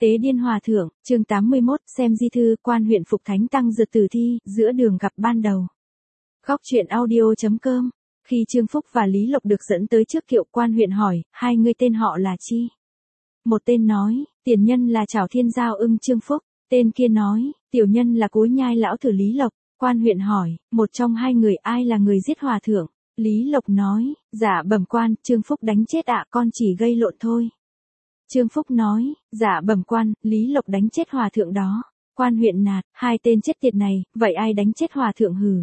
Tế Điên Hòa Thượng, chương 81, xem di thư, quan huyện phục thánh tăng dượt tử thi, giữa đường gặp ban đầu. Góc truyện audio.com. Khi Trương Phúc và Lý Lộc được dẫn tới trước kiệu, quan huyện hỏi, hai người tên họ là chi? Một tên nói, tiền nhân là Trảo Thiên Giao ưng Trương Phúc, tên kia nói, tiểu nhân là Cối Nhai lão thử Lý Lộc. Quan huyện hỏi, một trong hai người ai là người giết hòa thượng? Lý Lộc nói, dạ bẩm quan, Trương Phúc đánh chết ạ, con chỉ gây lộn thôi. Trương Phúc nói, dạ bẩm quan, Lý Lộc đánh chết hòa thượng đó. Quan huyện nạt, hai tên chết tiệt này, vậy ai đánh chết hòa thượng hử?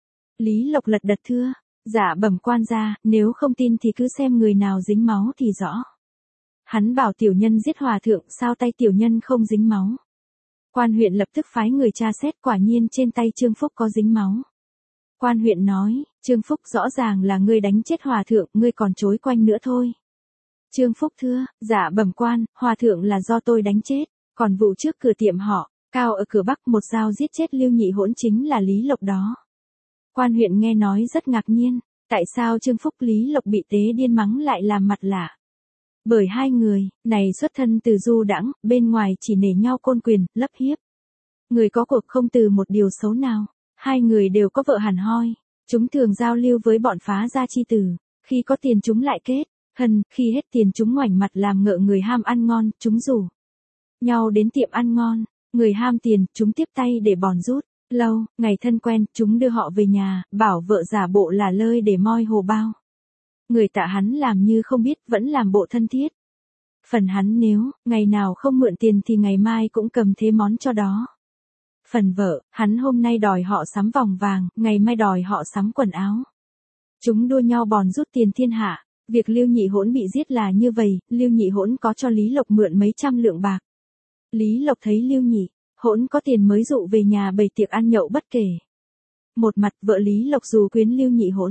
Lý Lộc lật đật thưa, dạ bẩm quan gia, nếu không tin thì cứ xem người nào dính máu thì rõ. Hắn bảo tiểu nhân giết hòa thượng, sao tay tiểu nhân không dính máu? Quan huyện lập tức phái người tra xét, quả nhiên trên tay Trương Phúc có dính máu. Quan huyện nói, Trương Phúc rõ ràng là ngươi đánh chết hòa thượng, ngươi còn chối quanh nữa thôi. Trương Phúc thưa, dạ bẩm quan, hòa thượng là do tôi đánh chết, còn vụ trước cửa tiệm họ, Cao ở cửa Bắc một dao giết chết Lưu Nhị Hỗn chính là Lý Lộc đó. Quan huyện nghe nói rất ngạc nhiên, tại sao Trương Phúc Lý Lộc bị Tế Điên mắng lại làm mặt lạ? Bởi hai người này xuất thân từ du đãng, bên ngoài chỉ nể nhau côn quyền, lấp hiếp. Người có cuộc không từ một điều xấu nào, hai người đều có vợ hẳn hoi, chúng thường giao lưu với bọn phá gia chi tử, khi có tiền chúng lại kết khi hết tiền chúng ngoảnh mặt làm ngợ người ham ăn ngon, chúng rủ nhau đến tiệm ăn ngon, người ham tiền, chúng tiếp tay để bòn rút, lâu, ngày thân quen, chúng đưa họ về nhà, bảo vợ giả bộ là lơi để moi hồ bao. Người tạ hắn làm như không biết, vẫn làm bộ thân thiết. Phần hắn nếu, ngày nào không mượn tiền thì ngày mai cũng cầm thế món cho đó. Phần vợ, hắn hôm nay đòi họ sắm vòng vàng, ngày mai đòi họ sắm quần áo. Chúng đua nhau bòn rút tiền thiên hạ. Việc Lưu Nhị Hỗn bị giết là như vậy, Lưu Nhị Hỗn có cho Lý Lộc mượn mấy trăm lượng bạc. Lý Lộc thấy Lưu Nhị Hỗn có tiền mới dụ về nhà bày tiệc ăn nhậu bất kể. Một mặt vợ Lý Lộc dù quyến Lưu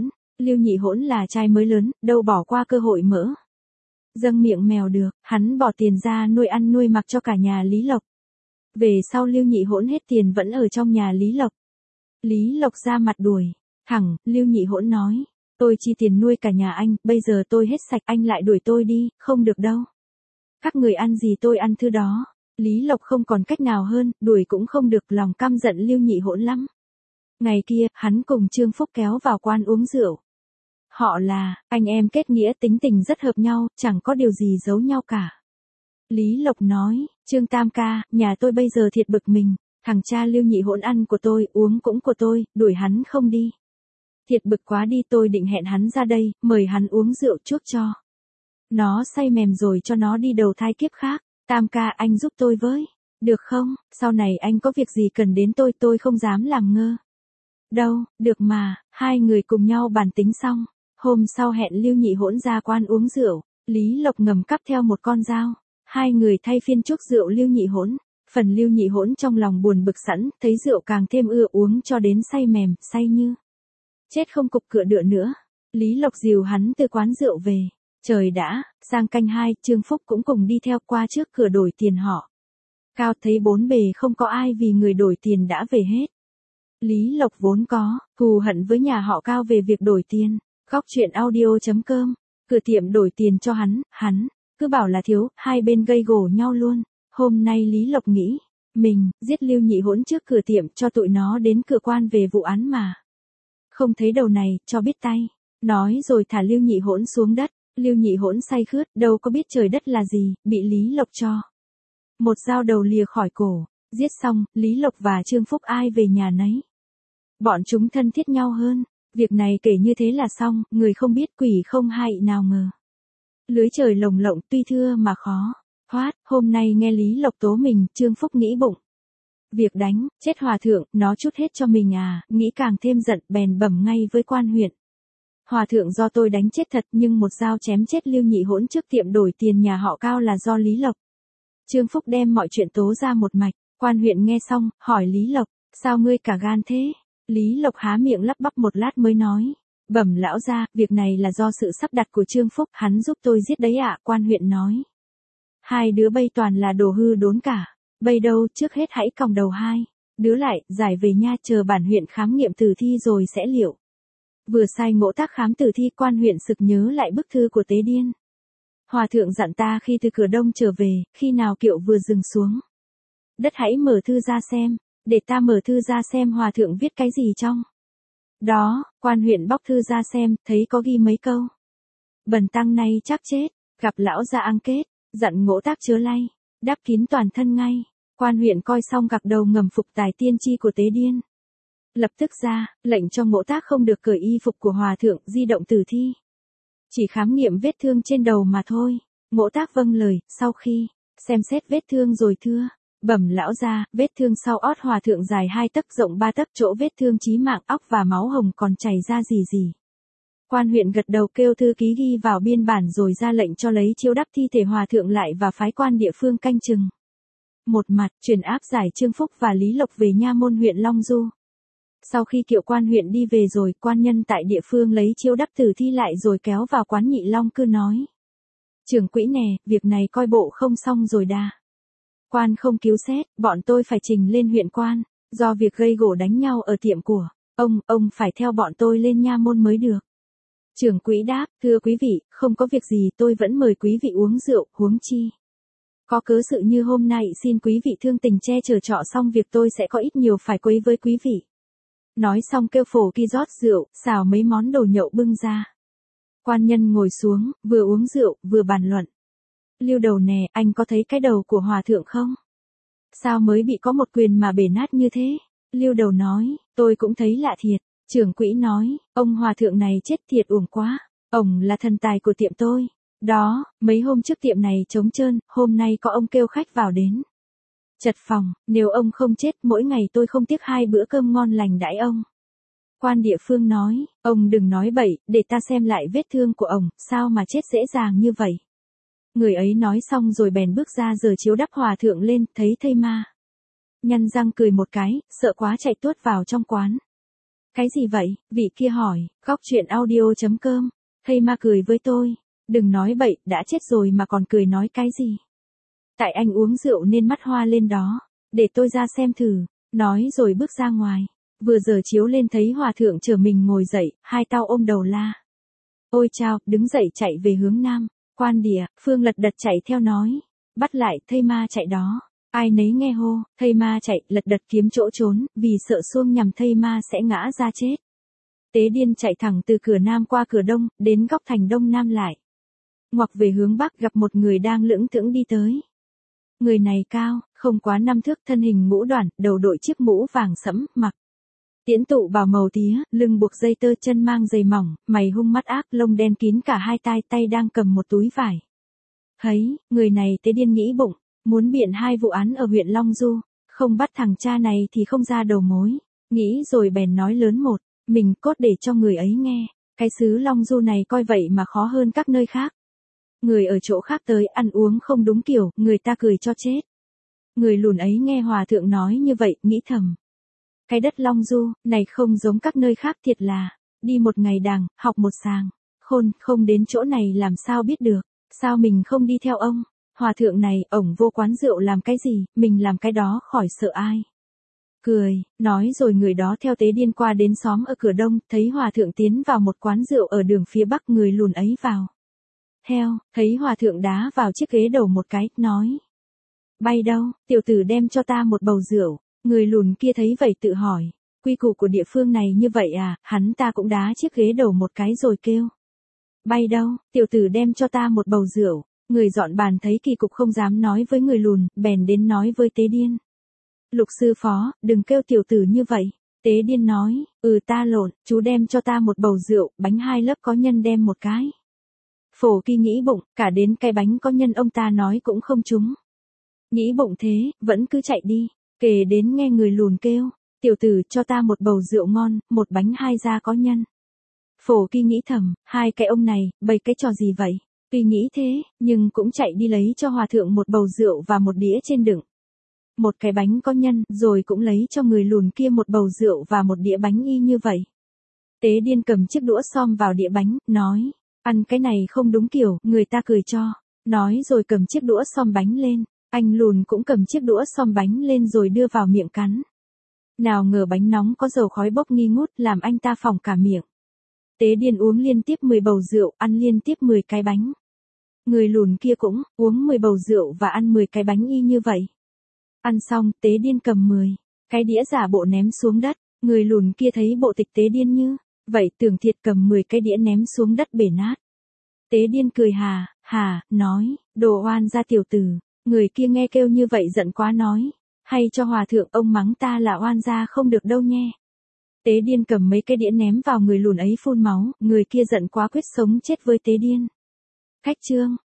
Nhị Hỗn là trai mới lớn, đâu bỏ qua cơ hội mỡ dâng miệng mèo được, hắn bỏ tiền ra nuôi ăn nuôi mặc cho cả nhà Lý Lộc. Về sau Lưu Nhị Hỗn hết tiền vẫn ở trong nhà Lý Lộc. Lý Lộc ra mặt đuổi thẳng, Lưu Nhị Hỗn nói, tôi chi tiền nuôi cả nhà anh, bây giờ tôi hết sạch anh lại đuổi tôi đi, không được đâu. Các người ăn gì tôi ăn thứ đó. Lý Lộc không còn cách nào hơn, đuổi cũng không được, lòng căm giận Lưu Nhị Hỗn lắm. Ngày kia, hắn cùng Trương Phúc kéo vào quan uống rượu. Họ là anh em kết nghĩa, tính tình rất hợp nhau, chẳng có điều gì giấu nhau cả. Lý Lộc nói, Trương Tam ca, nhà tôi bây giờ thiệt bực mình, thằng cha Lưu Nhị Hỗn ăn của tôi, uống cũng của tôi, đuổi hắn không đi. Thiệt bực quá đi, tôi định hẹn hắn ra đây, mời hắn uống rượu chuốc cho nó say mềm rồi cho nó đi đầu thai kiếp khác. Tam ca anh giúp tôi với, được không? Sau này anh có việc gì cần đến tôi không dám làm ngơ. Đâu, được mà, hai người cùng nhau bàn tính xong. Hôm sau hẹn Lưu Nhị Hỗn ra quan uống rượu, Lý Lộc ngầm cắp theo một con dao. Hai người thay phiên chuốc rượu Lưu Nhị Hỗn. Phần Lưu Nhị Hỗn trong lòng buồn bực sẵn, thấy rượu càng thêm ưa uống cho đến say mềm, say như chết không cục cựa đựa nữa. Lý Lộc dìu hắn từ quán rượu về. Trời đã, sang canh 2, Trương Phúc cũng cùng đi theo qua trước cửa đổi tiền họ. Cao thấy bốn bề không có ai vì người đổi tiền đã về hết. Lý Lộc vốn có thù hận với nhà họ Cao về việc đổi tiền. Góc truyện audio.com. Cửa tiệm đổi tiền cho hắn cứ bảo là thiếu, hai bên gây gổ nhau luôn. Hôm nay Lý Lộc nghĩ, mình giết Lưu Nhị Hỗn trước cửa tiệm cho tụi nó đến cửa quan về vụ án mà. Không thấy đầu này, cho biết tay. Nói rồi thả Lưu Nhị Hỗn xuống đất. Lưu Nhị Hỗn say khướt, đâu có biết trời đất là gì, bị Lý Lộc cho một dao đầu lìa khỏi cổ. Giết xong, Lý Lộc và Trương Phúc ai về nhà nấy. Bọn chúng thân thiết nhau hơn. Việc này kể như thế là xong, người không biết quỷ không hay nào ngờ. Lưới trời lồng lộng tuy thưa mà khó thoát. Hôm nay nghe Lý Lộc tố mình, Trương Phúc nghĩ bụng. Việc đánh chết hòa thượng, nó trút hết cho mình à, nghĩ càng thêm giận, bèn bẩm ngay với quan huyện. Hòa thượng do tôi đánh chết thật, nhưng một dao chém chết Lưu Nhị Hỗn trước tiệm đổi tiền nhà họ Cao là do Lý Lộc. Trương Phúc đem mọi chuyện tố ra một mạch. Quan huyện nghe xong, hỏi Lý Lộc, sao ngươi cả gan thế? Lý Lộc há miệng lắp bắp một lát mới nói, bẩm lão gia, việc này là do sự sắp đặt của Trương Phúc, hắn giúp tôi giết đấy ạ. Quan huyện nói, hai đứa bây toàn là đồ hư đốn cả. Bây đâu, trước hết hãy còng đầu hai đứa lại, giải về nha, chờ bản huyện khám nghiệm tử thi rồi sẽ liệu. Vừa sai ngộ tác khám tử thi, quan huyện sực nhớ lại bức thư của Tế Điên. Hòa thượng dặn ta khi từ cửa đông trở về, khi nào kiệu vừa dừng xuống. Đất hãy mở thư ra xem, để ta mở thư ra xem hòa thượng viết cái gì trong. Đó, quan huyện bóc thư ra xem, thấy có ghi mấy câu. Bần tăng nay chắc chết, gặp lão gia ăn kết, dặn Ngỗ Tác chớ lay, đắp kín toàn thân ngay. Quan huyện coi xong gật đầu ngầm phục tài tiên tri của Tế Điên. Lập tức ra, lệnh cho Ngỗ Tác không được cởi y phục của hòa thượng, di động tử thi. Chỉ khám nghiệm vết thương trên đầu mà thôi. Ngỗ Tác vâng lời, sau khi xem xét vết thương rồi thưa, bẩm lão gia, vết thương sau ót hòa thượng dài 2 tấc rộng 3 tấc, chỗ vết thương chí mạng, óc và máu hồng còn chảy ra gì gì. Quan huyện gật đầu kêu thư ký ghi vào biên bản rồi ra lệnh cho lấy chiếu đắp thi thể hòa thượng lại và phái quan địa phương canh chừng. Một mặt, truyền áp giải Trương Phúc và Lý Lộc về nha môn huyện Long Du. Sau khi kiệu quan huyện đi về rồi, quan nhân tại địa phương lấy chiếu đắp tử thi lại rồi kéo vào quán Nhị Long Cư nói. Trưởng quỹ nè, việc này coi bộ không xong rồi đà. Quan không cứu xét, bọn tôi phải trình lên huyện quan, do việc gây gổ đánh nhau ở tiệm của ông phải theo bọn tôi lên nha môn mới được. Trưởng quỹ đáp, thưa quý vị, không có việc gì, tôi vẫn mời quý vị uống rượu, huống chi. Có cớ sự như hôm nay, xin quý vị thương tình che chở trọ xong việc tôi sẽ có ít nhiều phải quấy với quý vị. Nói xong kêu phổ kỳ rót rượu, xào mấy món đồ nhậu bưng ra. Quan nhân ngồi xuống, vừa uống rượu, vừa bàn luận. Lưu Đầu nè, anh có thấy cái đầu của hòa thượng không? Sao mới bị có một quyền mà bể nát như thế? Lưu Đầu nói, tôi cũng thấy lạ thiệt. Trưởng quỹ nói, ông hòa thượng này chết thiệt uổng quá. Ông là thần tài của tiệm tôi. Đó, mấy hôm trước tiệm này trống trơn, hôm nay có ông kêu khách vào đến. Chật phòng, nếu ông không chết mỗi ngày tôi không tiếc 2 bữa cơm ngon lành đãi ông. Quan địa phương nói, ông đừng nói bậy, để ta xem lại vết thương của ông, sao mà chết dễ dàng như vậy. Người ấy nói xong rồi bèn bước ra giờ chiếu đắp hòa thượng lên, thấy thây ma. Nhăn răng cười một cái, sợ quá chạy tuốt vào trong quán. Cái gì vậy, vị kia hỏi, góc chuyện audio.com, thây ma cười với tôi. Đừng nói bậy, đã chết rồi mà còn cười nói cái gì. Tại anh uống rượu nên mắt hoa lên đó, để tôi ra xem thử, nói rồi bước ra ngoài. Vừa giờ chiếu lên thấy hòa thượng chở mình ngồi dậy, 2 tao ôm đầu la. Ôi chao, đứng dậy chạy về hướng nam. Quan địa, phương lật đật chạy theo nói. Bắt lại, thây ma chạy đó. Ai nấy nghe hô, thây ma chạy, lật đật kiếm chỗ trốn, vì sợ xuông nhằm thây ma sẽ ngã ra chết. Tế Điên chạy thẳng từ cửa nam qua cửa đông, đến góc thành đông nam lại. Ngoặc về hướng bắc gặp một người đang lững thững đi tới. Người này cao, không quá 5 thước, thân hình mũ đoản, đầu đội chiếc mũ vàng sẫm, mặc tiễn tụ bào màu tía, lưng buộc dây tơ, chân mang giày mỏng, mày hung mắt ác, lông đen kín cả 2 tai, tay đang cầm một túi vải. Thấy, người này Tế Điên nghĩ bụng, muốn biện 2 vụ án ở huyện Long Du, không bắt thằng cha này thì không ra đầu mối. Nghĩ rồi bèn nói lớn một, mình cốt để cho người ấy nghe, cái xứ Long Du này coi vậy mà khó hơn các nơi khác. Người ở chỗ khác tới ăn uống không đúng kiểu, người ta cười cho chết. Người lùn ấy nghe hòa thượng nói như vậy, nghĩ thầm. Cái đất Long Du, này không giống các nơi khác thiệt là, đi một ngày đàng, học một sàng, khôn, không đến chỗ này làm sao biết được, sao mình không đi theo ông. Hòa thượng này, ổng vô quán rượu làm cái gì, mình làm cái đó khỏi sợ ai. Cười, nói rồi người đó theo Tế Điên qua đến xóm ở cửa đông, thấy hòa thượng tiến vào một quán rượu ở đường phía bắc, người lùn ấy vào. Theo, thấy hòa thượng đá vào chiếc ghế đầu một cái, nói. Bay đâu, tiểu tử đem cho ta một bầu rượu. Người lùn kia thấy vậy tự hỏi, quy củ của địa phương này như vậy à, hắn ta cũng đá chiếc ghế đầu một cái rồi kêu. Bay đâu, tiểu tử đem cho ta một bầu rượu. Người dọn bàn thấy kỳ cục không dám nói với người lùn, bèn đến nói với Tế Điên. Lục sư phó, đừng kêu tiểu tử như vậy. Tế Điên nói, ta lộn, chú đem cho ta một bầu rượu, bánh 2 lớp có nhân đem một cái. Phổ Kỳ nghĩ bụng, cả đến cái bánh có nhân ông ta nói cũng không trúng. Nghĩ bụng thế, vẫn cứ chạy đi, kể đến nghe người lùn kêu, tiểu tử cho ta một bầu rượu ngon, một bánh 2 da có nhân. Phổ Kỳ nghĩ thầm, 2 cái ông này, bày cái trò gì vậy? Tuy nghĩ thế, nhưng cũng chạy đi lấy cho hòa thượng một bầu rượu và một đĩa trên đựng. Một cái bánh có nhân, rồi cũng lấy cho người lùn kia một bầu rượu và một đĩa bánh y như vậy. Tế Điên cầm chiếc đũa xom vào đĩa bánh, nói, ăn cái này không đúng kiểu, người ta cười cho. Nói rồi cầm chiếc đũa xom bánh lên, anh lùn cũng cầm chiếc đũa xom bánh lên rồi đưa vào miệng cắn. Nào ngờ bánh nóng có dầu khói bốc nghi ngút làm anh ta phỏng cả miệng. Tế Điên uống liên tiếp 10 bầu rượu, ăn liên tiếp 10 cái bánh. Người lùn kia cũng uống 10 bầu rượu và ăn 10 cái bánh y như vậy. Ăn xong, Tế Điên cầm 10 cái đĩa giả bộ ném xuống đất. Người lùn kia thấy bộ tịch Tế Điên như vậy, tưởng thiệt cầm 10 cái đĩa ném xuống đất bể nát. Tế Điên cười hà, nói, đồ oan gia tiểu tử. Người kia nghe kêu như vậy giận quá nói, hay cho hòa thượng ông mắng ta là oan gia không được đâu nhé. Tế Điên cầm mấy cái đĩa ném vào người lùn ấy phun máu, người kia giận quá quyết sống chết với Tế Điên. Khách chương